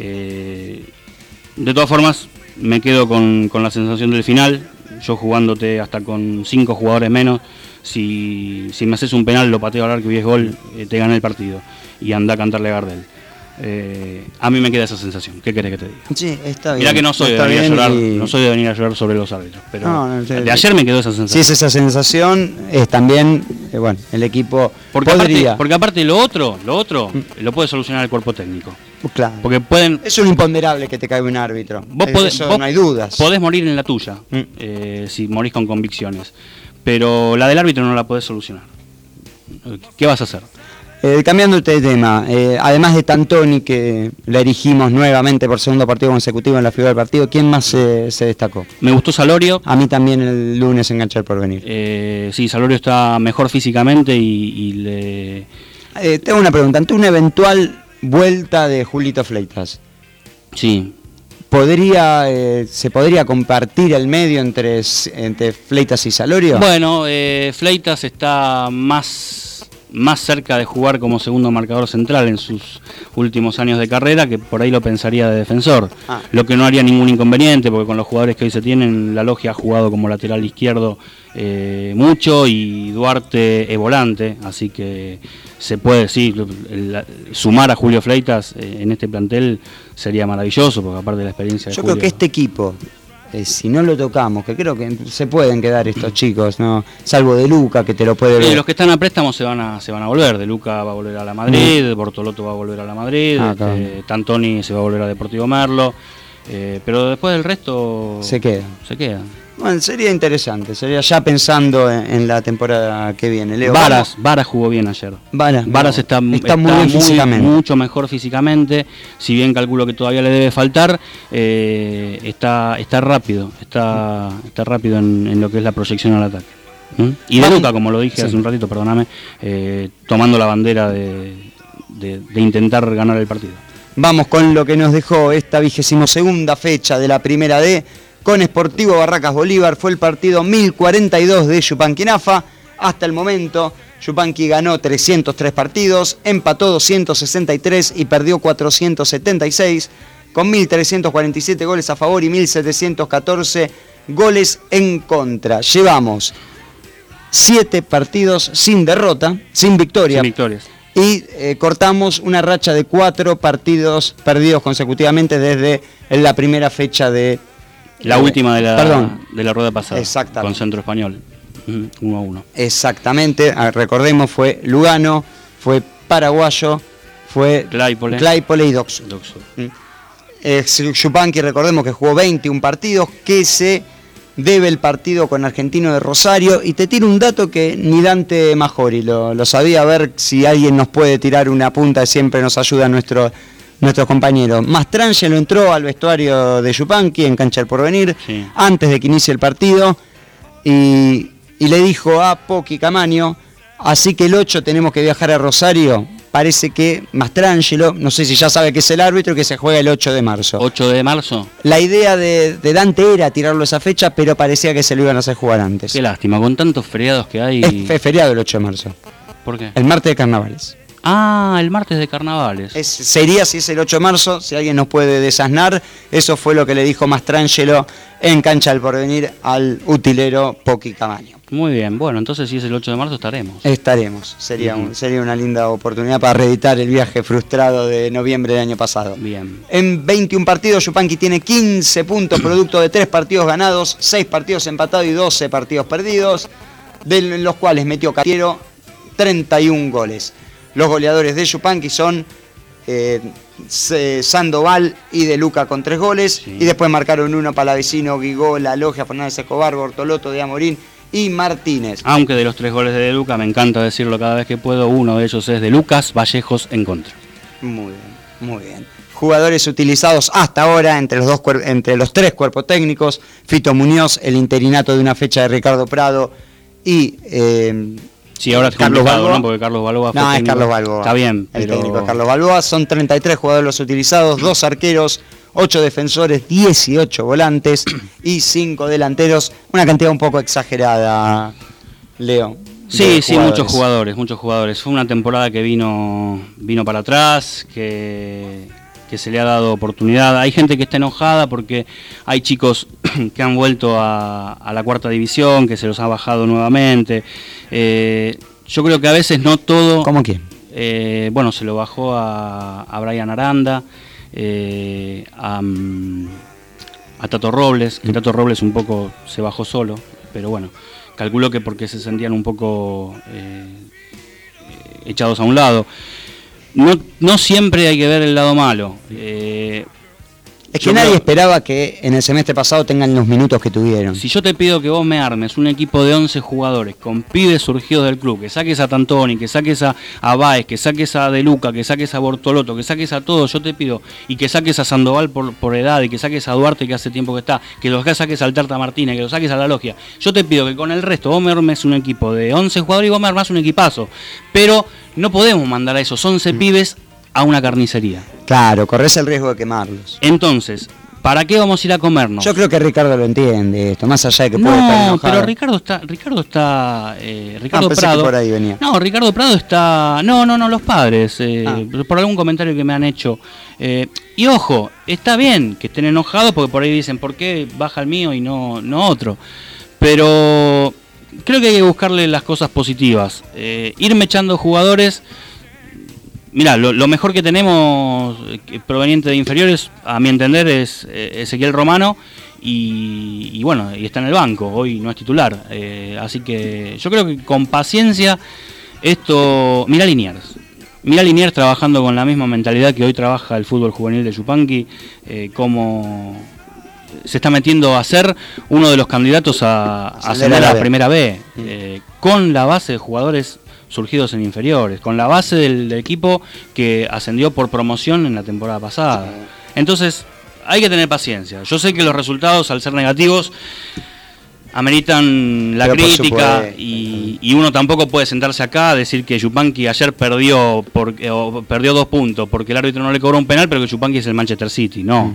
De todas formas, me quedo con la sensación del final. Yo jugándote hasta con 5 jugadores menos, si me haces un penal, lo pateo al arco y es gol, te gané el partido. Y anda a cantarle a Gardel. A mí me queda esa sensación. ¿Qué querés que te diga? Sí, está bien. Mirá que no soy de venir a llorar, no soy de venir a llorar sobre los árbitros, pero de ayer me quedó esa sensación. Sí, es esa sensación, es también, bueno, el equipo porque podría. Porque aparte lo otro lo puede solucionar el cuerpo técnico. Claro. Porque pueden. Es un imponderable que te caiga un árbitro. Eso no hay dudas. Podés morir en la tuya, si morís con convicciones. Pero la del árbitro no la podés solucionar. ¿Qué vas a hacer? Cambiándote de tema, además de Tantoni, que la erigimos nuevamente por segundo partido consecutivo en la figura del partido, ¿quién más se destacó? Me gustó Salorio. A mí también el lunes enganché el Porvenir. Sí, Salorio está mejor físicamente y le... Tengo una pregunta, ante una eventual vuelta de Julito Fleitas. Sí. ¿Se podría compartir el medio entre Fleitas y Salorio? Bueno, Fleitas está más cerca de jugar como segundo marcador central en sus últimos años de carrera, que por ahí lo pensaría de defensor. Lo que no haría ningún inconveniente, porque con los jugadores que hoy se tienen, la Logia ha jugado como lateral izquierdo mucho y Duarte es volante, así que se puede, sí, sumar a Julio Fleitas en este plantel sería maravilloso, porque aparte de la experiencia de Yo Julio... creo que este equipo, si no lo tocamos, que creo que se pueden quedar estos chicos, ¿no? Salvo de Luca, que te lo puede ver. Los que están a préstamo se van a volver. De Luca va a volver a la Madrid, Bortolotto va a volver a la Madrid, Tantoni se va a volver a Deportivo Merlo, pero después del resto se queda. Bueno, sería interesante, sería ya pensando en la temporada que viene. Leo, Varas jugó bien ayer. Varas está muy bien físicamente. Mucho mejor físicamente, si bien calculo que todavía le debe faltar, está rápido, está rápido en lo que es la proyección al ataque. Y de Luca, como lo dije hace un ratito, perdóname, tomando la bandera de intentar ganar el partido. Vamos con lo que nos dejó esta 22ª fecha de la Primera D. Con Sportivo Barracas Bolívar fue el partido 1042 de Yupanqui Nafa. Hasta el momento, Yupanqui ganó 303 partidos, empató 263 y perdió 476, con 1.347 goles a favor y 1.714 goles en contra. Llevamos 7 partidos sin derrota, sin victoria. Sin victorias. Y cortamos una racha de 4 partidos perdidos consecutivamente desde la primera fecha de... La última de la rueda pasada, con Centro Español, 1-1. Exactamente, recordemos, fue Lugano, fue Paraguayo, fue Claypole y Doxu. Yupanqui, recordemos que jugó 21 partidos, que se debe el partido con Argentino de Rosario, y te tiro un dato que ni Dante Majori lo sabía, a ver si alguien nos puede tirar una punta, siempre nos ayuda nuestros compañeros. Mastrangelo entró al vestuario de Yupanqui en Cancha del Porvenir, antes de que inicie el partido, y le dijo a Poqui Camaño, así que el 8 tenemos que viajar a Rosario. Parece que Mastrangelo, no sé si ya sabe que es el árbitro, que se juega el 8 de marzo. ¿8 de marzo? La idea de Dante era tirarlo esa fecha, pero parecía que se lo iban a hacer jugar antes. Qué lástima, con tantos feriados que hay... Es feriado el 8 de marzo. ¿Por qué? El martes de carnavales. Ah, el martes de carnavales. Sería si es el 8 de marzo, si alguien nos puede desasnar. Eso fue lo que le dijo Mastrangelo en Cancha del Porvenir al utilero Poqui Camaño. Muy bien, bueno, entonces si es el 8 de marzo estaremos. Sería una linda oportunidad para reeditar el viaje frustrado de noviembre del año pasado. Bien. En 21 partidos, Yupanqui tiene 15 puntos, producto de 3 partidos ganados, 6 partidos empatados y 12 partidos perdidos, de los cuales metió Cartiero 31 goles. Los goleadores de Yupanqui son Sandoval y De Luca con 3 goles, y después marcaron uno Palavecino, Guigó, La Logia, Fernández Escobar, Bortolotto, de Amorín y Martínez. Aunque de los 3 goles de Luca, me encanta decirlo cada vez que puedo, uno de ellos es de Lucas Vallejos en contra. Muy bien. Jugadores utilizados hasta ahora entre los 3 cuerpos técnicos: Fito Muñoz, el interinato de una fecha de Ricardo Prado, y... sí, ahora es complicado, ¿no? Porque Carlos Balboa fue técnico. Es Carlos Balboa. Está bien, el técnico es Carlos Balboa. Son 33 jugadores los utilizados, 2 arqueros, 8 defensores, 18 volantes y 5 delanteros. Una cantidad un poco exagerada, Leo. Sí, muchos jugadores. Fue una temporada que vino para atrás, que se le ha dado oportunidad. Hay gente que está enojada porque hay chicos que han vuelto a la 4ª división, que se los ha bajado nuevamente. Yo creo que a veces no todo... ¿Cómo quién? Bueno, se lo bajó a Brian Aranda, a Tato Robles, que Tato Robles un poco se bajó solo, pero bueno, calculo que porque se sentían un poco echados a un lado. No siempre hay que ver el lado malo. Es que nadie esperaba que en el semestre pasado tengan los minutos que tuvieron. Si yo te pido que vos me armes un equipo de 11 jugadores con pibes surgidos del club, que saques a Tantoni, que saques a Báez, que saques a De Luca, que saques a Bortolotto, que saques a todos, yo te pido, y que saques a Sandoval por edad, y que saques a Duarte, que hace tiempo que está, que los saques al Tarta Martínez, que los saques a La Logia, yo te pido que con el resto vos me armes un equipo de 11 jugadores y vos me armás un equipazo. Pero no podemos mandar a esos 11 pibes a una carnicería. Claro, corres el riesgo de quemarlos. Entonces, ¿para qué vamos a ir a comernos? Yo creo que Ricardo lo entiende esto, más allá de que puede estar enojado. Pero Ricardo Prado. Por ahí venía. No, Ricardo Prado está. No, los padres. Por algún comentario que me han hecho. Y ojo, está bien que estén enojados porque por ahí dicen, ¿por qué baja el mío y no otro? Pero creo que hay que buscarle las cosas positivas. Irme echando jugadores. Mirá, lo mejor que tenemos proveniente de inferiores, a mi entender, es Ezequiel Romano y bueno, y está en el banco, hoy no es titular. Así que yo creo que con paciencia esto... Mirá Liniers trabajando con la misma mentalidad que hoy trabaja el fútbol juvenil de Yupanqui, como se está metiendo a ser uno de los candidatos a ascender a la Primera B, con la base de jugadores surgidos en inferiores, con la base del equipo que ascendió por promoción en la temporada pasada. Entonces, hay que tener paciencia. Yo sé que los resultados, al ser negativos, ameritan la crítica y uno tampoco puede sentarse acá a decir que Yupanqui ayer perdió 2 puntos porque el árbitro no le cobró un penal, pero que Yupanqui es el Manchester City. No,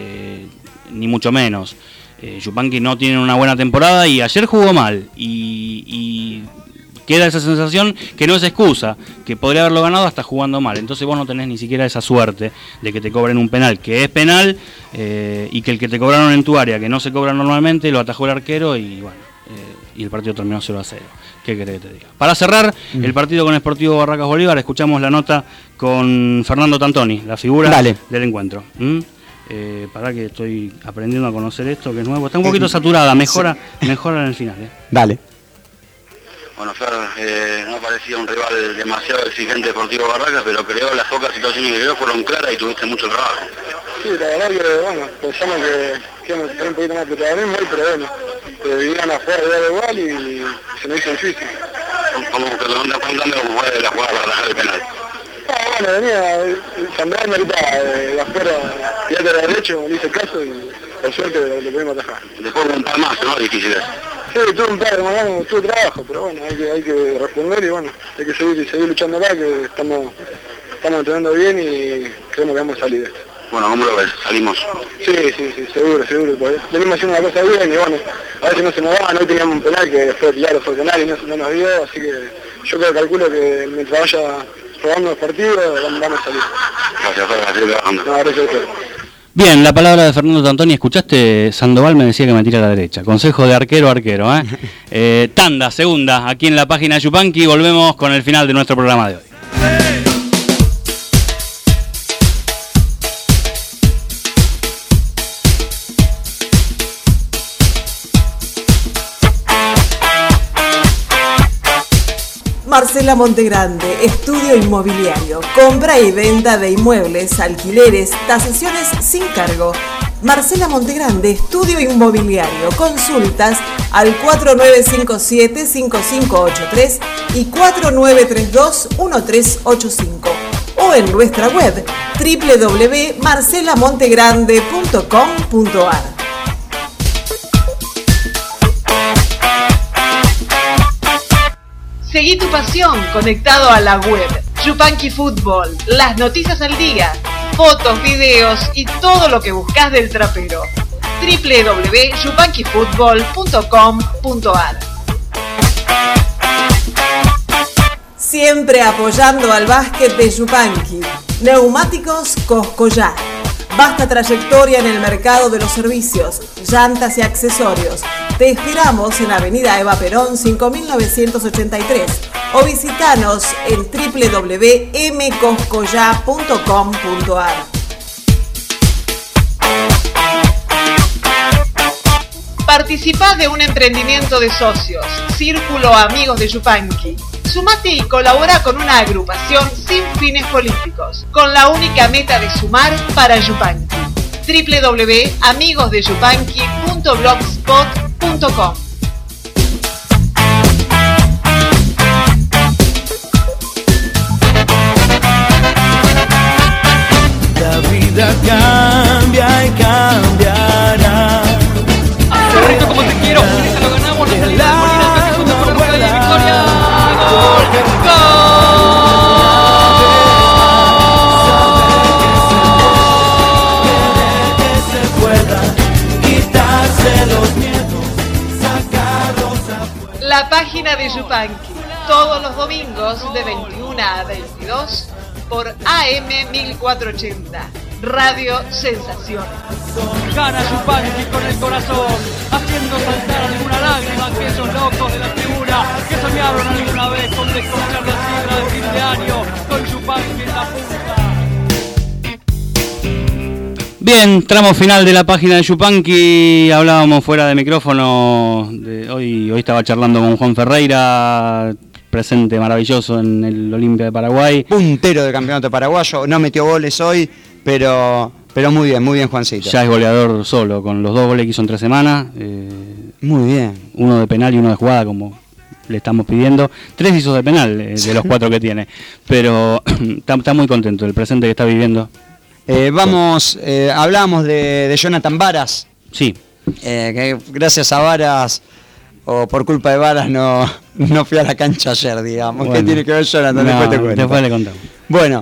ni mucho menos. Yupanqui no tiene una buena temporada y ayer jugó mal y queda esa sensación que no es excusa, que podría haberlo ganado hasta jugando mal. Entonces vos no tenés ni siquiera esa suerte de que te cobren un penal, que es penal, y que el que te cobraron en tu área, que no se cobra normalmente, lo atajó el arquero y bueno, y el partido terminó 0-0. ¿Qué querés que te diga? Para cerrar el partido con Sportivo Barracas Bolívar, escuchamos la nota con Fernando Tantoni, la figura del encuentro. Para que estoy aprendiendo a conocer esto, que es nuevo. Está un poquito saturada, mejora en el final. Dale. Bueno, Fer, no parecía un rival demasiado exigente Deportivo Barracas, pero creo las pocas situaciones que creo fueron claras y tuviste mucho trabajo. Sí, la verdad que, bueno, pensamos que íbamos a tener un poquito más de protagonismo ahí, pero bueno, iban a jugar de igual y se nos hizo difícil. ¿Cómo fue la jugada para atajar el penal? Bueno, venía, Sandoval me gritaba de afuera, tirate a la derecha, le hice caso y por suerte lo pudimos atajar. Después un par más, ¿no? Difícil eso. Sí, tuve un par de manos, tuve trabajo, pero bueno, hay que responder y bueno, hay que seguir luchando acá, que estamos entrenando bien y creemos que vamos a salir de esto. Bueno, ¿cómo lo ves? ¿Salimos? Sí, seguro, porque venimos haciendo una cosa bien y bueno, a veces no se nos va, hoy teníamos un penal que fue claro, fue penal y no nos dio, así que yo calculo que mientras vaya robando los partidos, vamos a salir. Gracias, Fer, a seguir trabajando. No, gracias a usted. Bien, la palabra de Fernando Tantoni. ¿Escuchaste? Sandoval me decía que me tira a la derecha. Consejo de arquero, tanda, segunda, aquí en la página de Yupanqui. Volvemos con el final de nuestro programa de hoy. Marcela Montegrande, estudio inmobiliario, compra y venta de inmuebles, alquileres, tasaciones sin cargo. Marcela Montegrande, estudio inmobiliario, consultas al 4957-5583 y 4932-1385 o en nuestra web www.marcelamontegrande.com.ar. Seguí tu pasión conectado a la web. Yupanqui Fútbol, las noticias al día, fotos, videos y todo lo que buscas del trapero. www.yupanquifutbol.com.ar. Siempre apoyando al básquet de Yupanqui. Neumáticos Coscollar. Vasta trayectoria en el mercado de los servicios, llantas y accesorios. Te esperamos en Avenida Eva Perón 5983 o visitanos en www.mcoscoya.com.ar. Participá de un emprendimiento de socios, Círculo Amigos de Yupanqui. Sumate y colabora con una agrupación sin fines políticos, con la única meta de sumar para Yupanqui. www.amigosdeyupanqui.blogspot.com. La vida cambia y cambiará. Perrito, como te quiero, ese lo ganamos, nos salimos a morir hasta que juntos por la de victoria. ¡Gol! La página de Yupanqui, todos los domingos de 21 a 22 por AM 1480, Radio Sensaciones. Gana Yupanqui con el corazón, haciendo saltar alguna lágrima a aquellos locos de la tribuna que soñaron alguna vez con descolgar la cifra de fin de año con Yupanqui en la punta. Bien, tramo final de la página de Yupanqui. Hablábamos fuera de micrófono. Hoy estaba charlando con Juan Ferreira, presente maravilloso en el Olimpia de Paraguay. Puntero del campeonato paraguayo, no metió goles hoy, pero muy bien Juancito. Ya es goleador solo, con los 2 goles que hizo en 3 semanas. Muy bien. Uno de penal y uno de jugada, como le estamos pidiendo. 3 hizo de penal de los 4 que tiene. Pero está muy contento del presente que está viviendo. Hablábamos de Jonathan Varas. Sí. Que gracias a Varas, o por culpa de Varas, no fui a la cancha ayer, digamos. Bueno, ¿qué tiene que ver Jonathan? Después te cuento. Después le contamos. Bueno,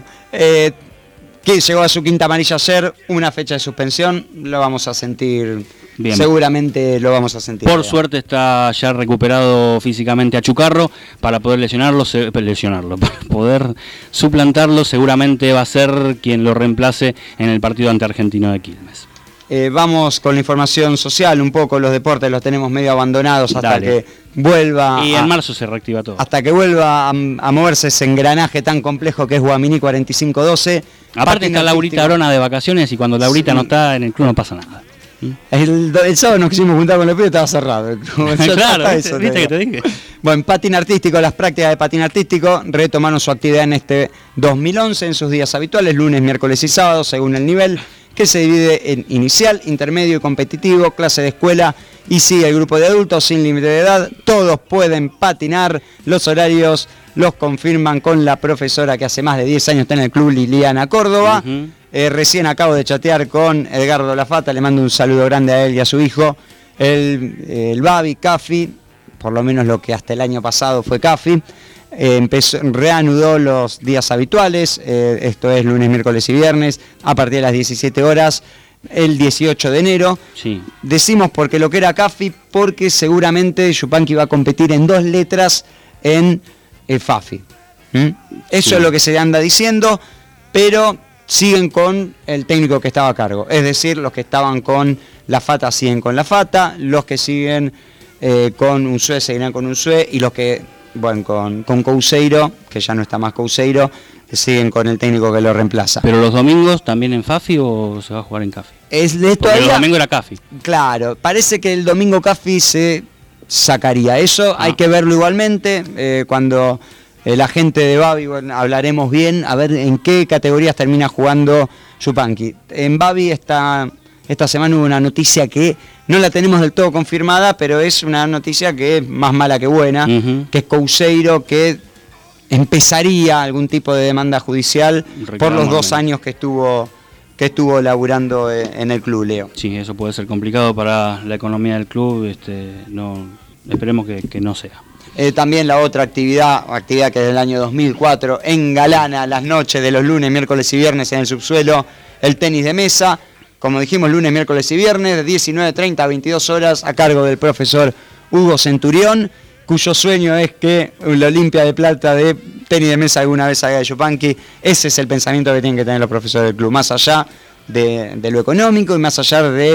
que llegó a su quinta amarilla ayer, una fecha de suspensión, lo vamos a sentir. Bien. Seguramente lo vamos a sentir. Por suerte está ya recuperado físicamente a Chucarro para poder lesionarlo, para poder suplantarlo. Seguramente va a ser quien lo reemplace en el partido ante Argentino de Quilmes. Vamos con la información social, un poco los deportes los tenemos medio abandonados hasta que vuelva. Y en marzo se reactiva todo. Hasta que vuelva a moverse ese engranaje tan complejo que es Guaminí 4512. Aparte está Laurita Arona de vacaciones y cuando Laurita no está en el club no pasa nada. El sábado nos quisimos juntar con el pibe, estaba cerrado. Claro, ¿viste que te dije? Bueno, en patín artístico, las prácticas de patín artístico retomaron su actividad en este 2011 en sus días habituales, lunes, miércoles y sábado, según el nivel, que se divide en inicial, intermedio y competitivo, clase de escuela y sigue el grupo de adultos sin límite de edad. Todos pueden patinar, los horarios los confirman con la profesora que hace más de 10 años está en el club, Liliana Córdoba. Recién acabo de chatear con Edgardo Lafata, le mando un saludo grande a él y a su hijo. El Babi, Cafi, por lo menos lo que hasta el año pasado fue Cafi, reanudó los días habituales, esto es lunes, miércoles y viernes, a partir de las 17 horas, el 18 de enero. Sí. Decimos porque lo que era Cafi, porque seguramente Yupanqui va a competir en 2 letras en el FAFI. Eso es lo que se anda diciendo, pero siguen con el técnico que estaba a cargo. Es decir, los que estaban con la FATA siguen con la FATA, los que siguen con Unzué seguirán con Unzué, y los que, bueno, con Couseiro, que ya no está más Couseiro, siguen con el técnico que lo reemplaza. ¿Pero los domingos también en FAFI o se va a jugar en CAFI? Porque el domingo era CAFI. Claro, parece que el domingo CAFI se sacaría. Eso hay que verlo igualmente. Cuando la gente de Babi, bueno, hablaremos bien, a ver en qué categorías termina jugando Yupanqui. En Babi esta semana hubo una noticia que no la tenemos del todo confirmada, pero es una noticia que es más mala que buena, que es Couseiro, que empezaría algún tipo de demanda judicial por los 2 años que estuvo laburando en el club, Leo. Sí, eso puede ser complicado para la economía del club, esperemos que no sea. También la otra actividad que desde el año 2004 engalana las noches de los lunes, miércoles y viernes en el subsuelo, el tenis de mesa. Como dijimos, lunes, miércoles y viernes, de 19:30 a 22 horas, a cargo del profesor Hugo Centurión, cuyo sueño es que la Olimpia de Plata de tenis de mesa alguna vez haga de Yupanqui. Ese es el pensamiento que tienen que tener los profesores del club, más allá de lo económico y más allá de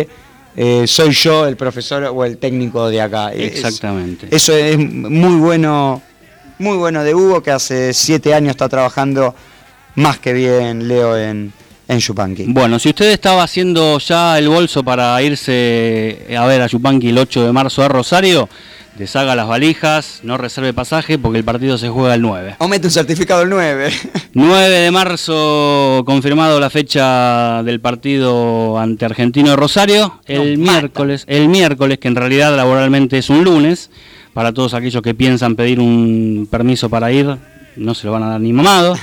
soy yo el profesor o el técnico de acá. Exactamente. Eso es muy bueno de Hugo, que hace 7 años está trabajando más que bien, Leo, en Yupanqui. Bueno, si usted estaba haciendo ya el bolso para irse a ver a Yupanqui el 8 de marzo a Rosario, deshaga las valijas, no reserve pasaje porque el partido se juega el 9. O mete un certificado el 9. 9 de marzo, confirmado la fecha del partido ante Argentino de Rosario. El miércoles, que en realidad laboralmente es un lunes, para todos aquellos que piensan pedir un permiso para ir, no se lo van a dar ni mamado.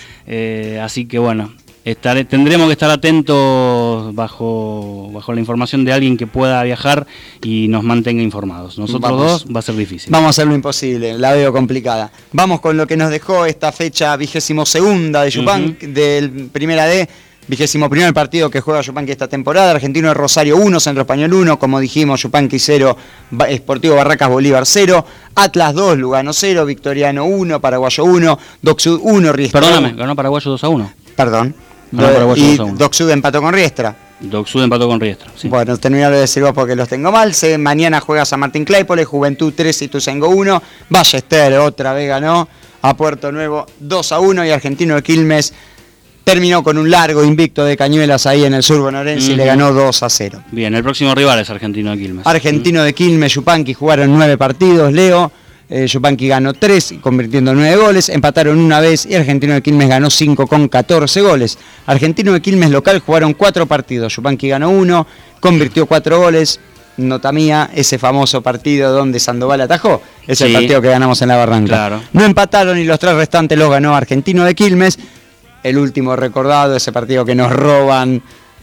Así que bueno, tendremos que estar atentos bajo la información de alguien que pueda viajar y nos mantenga informados. Nosotros dos va a ser difícil. Vamos a hacer lo imposible, la veo complicada. Vamos con lo que nos dejó esta fecha 22ª de Yupanqui, del Primera D, 21º partido que juega Yupanqui esta temporada. Argentino de Rosario 1, Centro Español 1, como dijimos, Yupanqui 0, Sportivo Barracas Bolívar 0, Atlas 2, Lugano 0, Victoriano 1, Paraguayo 1, Docsud 1, Riestra. Perdóname, ganó Paraguayo 2-1. Perdón. Y Docsud empató con Riestra. Docsud empató con Riestra, sí. Bueno, terminaron de decir vos porque los tengo mal. Mañana juega San Martín Claypole, Juventud 3 y Ituzaingó 1. Ballester otra vez ganó a Puerto Nuevo 2-1 y Argentino de Quilmes terminó con un largo invicto de Cañuelas ahí en el sur bonaerense y le ganó 2-0. Bien, el próximo rival es Argentino de Quilmes. Argentino de Quilmes, Yupanqui jugaron 9 partidos, Leo. Yupanqui ganó 3, convirtiendo 9 goles, empataron una vez y Argentino de Quilmes ganó 5 con 14 goles. Argentino de Quilmes local jugaron 4 partidos, Yupanqui ganó 1, convirtió 4 goles. Nota mía, ese famoso partido donde Sandoval atajó, es el partido que ganamos en la Barranca. Claro. No empataron y los 3 restantes los ganó Argentino de Quilmes. El último recordado, ese partido que nos roban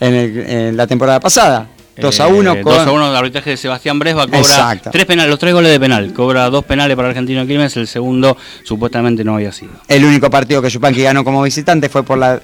en la temporada pasada. 2-1 con 2-1 de arbitraje de Sebastián Bresba, cobra 3 penales, los 3 goles de penal, cobra 2 penales para Argentino de Quilmes, el segundo supuestamente no había sido. El único partido que Yupanqui ganó como visitante fue por la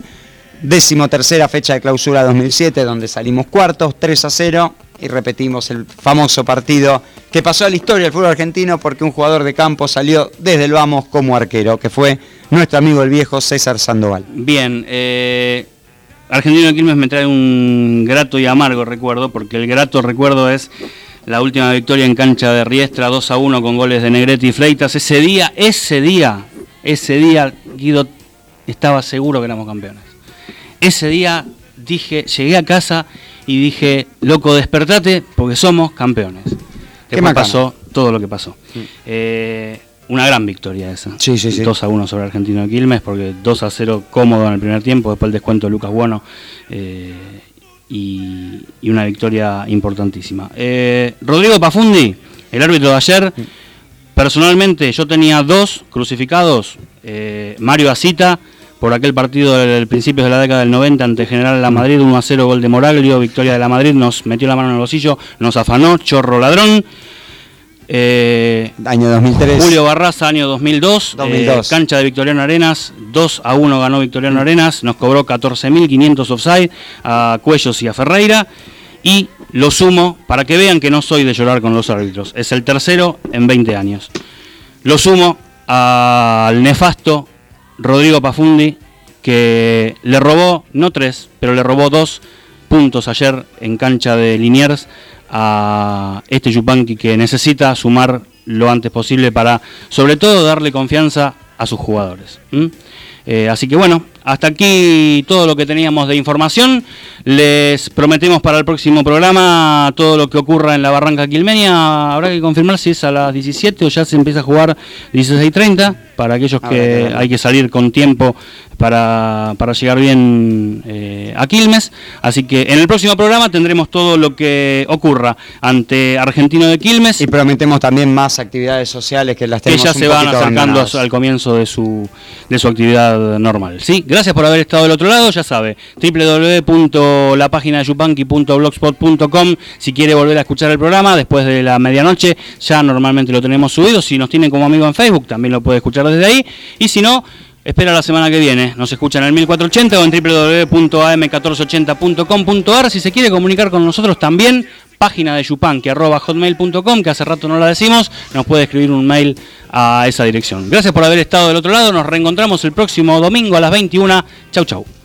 13ª fecha de clausura 2007, donde salimos cuartos, 3-0, y repetimos el famoso partido que pasó a la historia del fútbol argentino porque un jugador de campo salió desde el vamos como arquero, que fue nuestro amigo el viejo César Sandoval. Bien, Argentino de Quilmes me trae un grato y amargo recuerdo, porque el grato recuerdo es la última victoria en cancha de Riestra, 2-1 con goles de Negretti y Fleitas. Ese día, Guido, estaba seguro que éramos campeones. Ese día llegué a casa y dije, loco, despertate porque somos campeones. Después pasó todo lo que pasó. Una gran victoria esa. Sí. 2-1 sobre Argentino de Quilmes, porque 2-0 cómodo en el primer tiempo, después el descuento de Lucas Bueno, y una victoria importantísima. Rodrigo Pafundi, el árbitro de ayer, personalmente yo tenía 2 crucificados, Mario Asita, por aquel partido del principio de la década del 90 ante General La Madrid, 1-0 gol de Moraglio, victoria de La Madrid, nos metió la mano en el bolsillo, nos afanó, chorro ladrón. Año 2003. Julio Barraza, año 2002. Cancha de Victoriano Arenas, 2-1 ganó Victoriano Arenas, nos cobró 14.500 offside a Cuellos y a Ferreira. Y lo sumo, para que vean que no soy de llorar con los árbitros, es el tercero en 20 años. Lo sumo al nefasto Rodrigo Pafundi, que le robó, no 3, pero le robó 2 puntos ayer en cancha de Liniers a este Yupanqui, que necesita sumar lo antes posible para, sobre todo, darle confianza a sus jugadores. Así que bueno, hasta aquí todo lo que teníamos de información. Les prometemos para el próximo programa todo lo que ocurra en la Barranca Quilmeña. Habrá que confirmar si es a las 17 o ya se empieza a jugar 16:30, para aquellos que hay que salir con tiempo para llegar bien a Quilmes. Así que en el próximo programa tendremos todo lo que ocurra ante Argentino de Quilmes. Y prometemos también más actividades sociales que las tenemos que ya se van acercando al comienzo de su actividad normal. ¿Sí? Gracias por haber estado del otro lado. Ya sabe, www.lapaginadeYupanqui.blogspot.com. Si quiere volver a escuchar el programa después de la medianoche, ya normalmente lo tenemos subido. Si nos tienen como amigo en Facebook, también lo puede escuchar desde ahí. Y si no, espera la semana que viene. Nos escuchan en el 1480 o en www.am1480.com.ar. Si se quiere comunicar con nosotros también, página de yupanqui@hotmail.com, que hace rato no la decimos, nos puede escribir un mail a esa dirección. Gracias por haber estado del otro lado. Nos reencontramos el próximo domingo a las 21. Chau.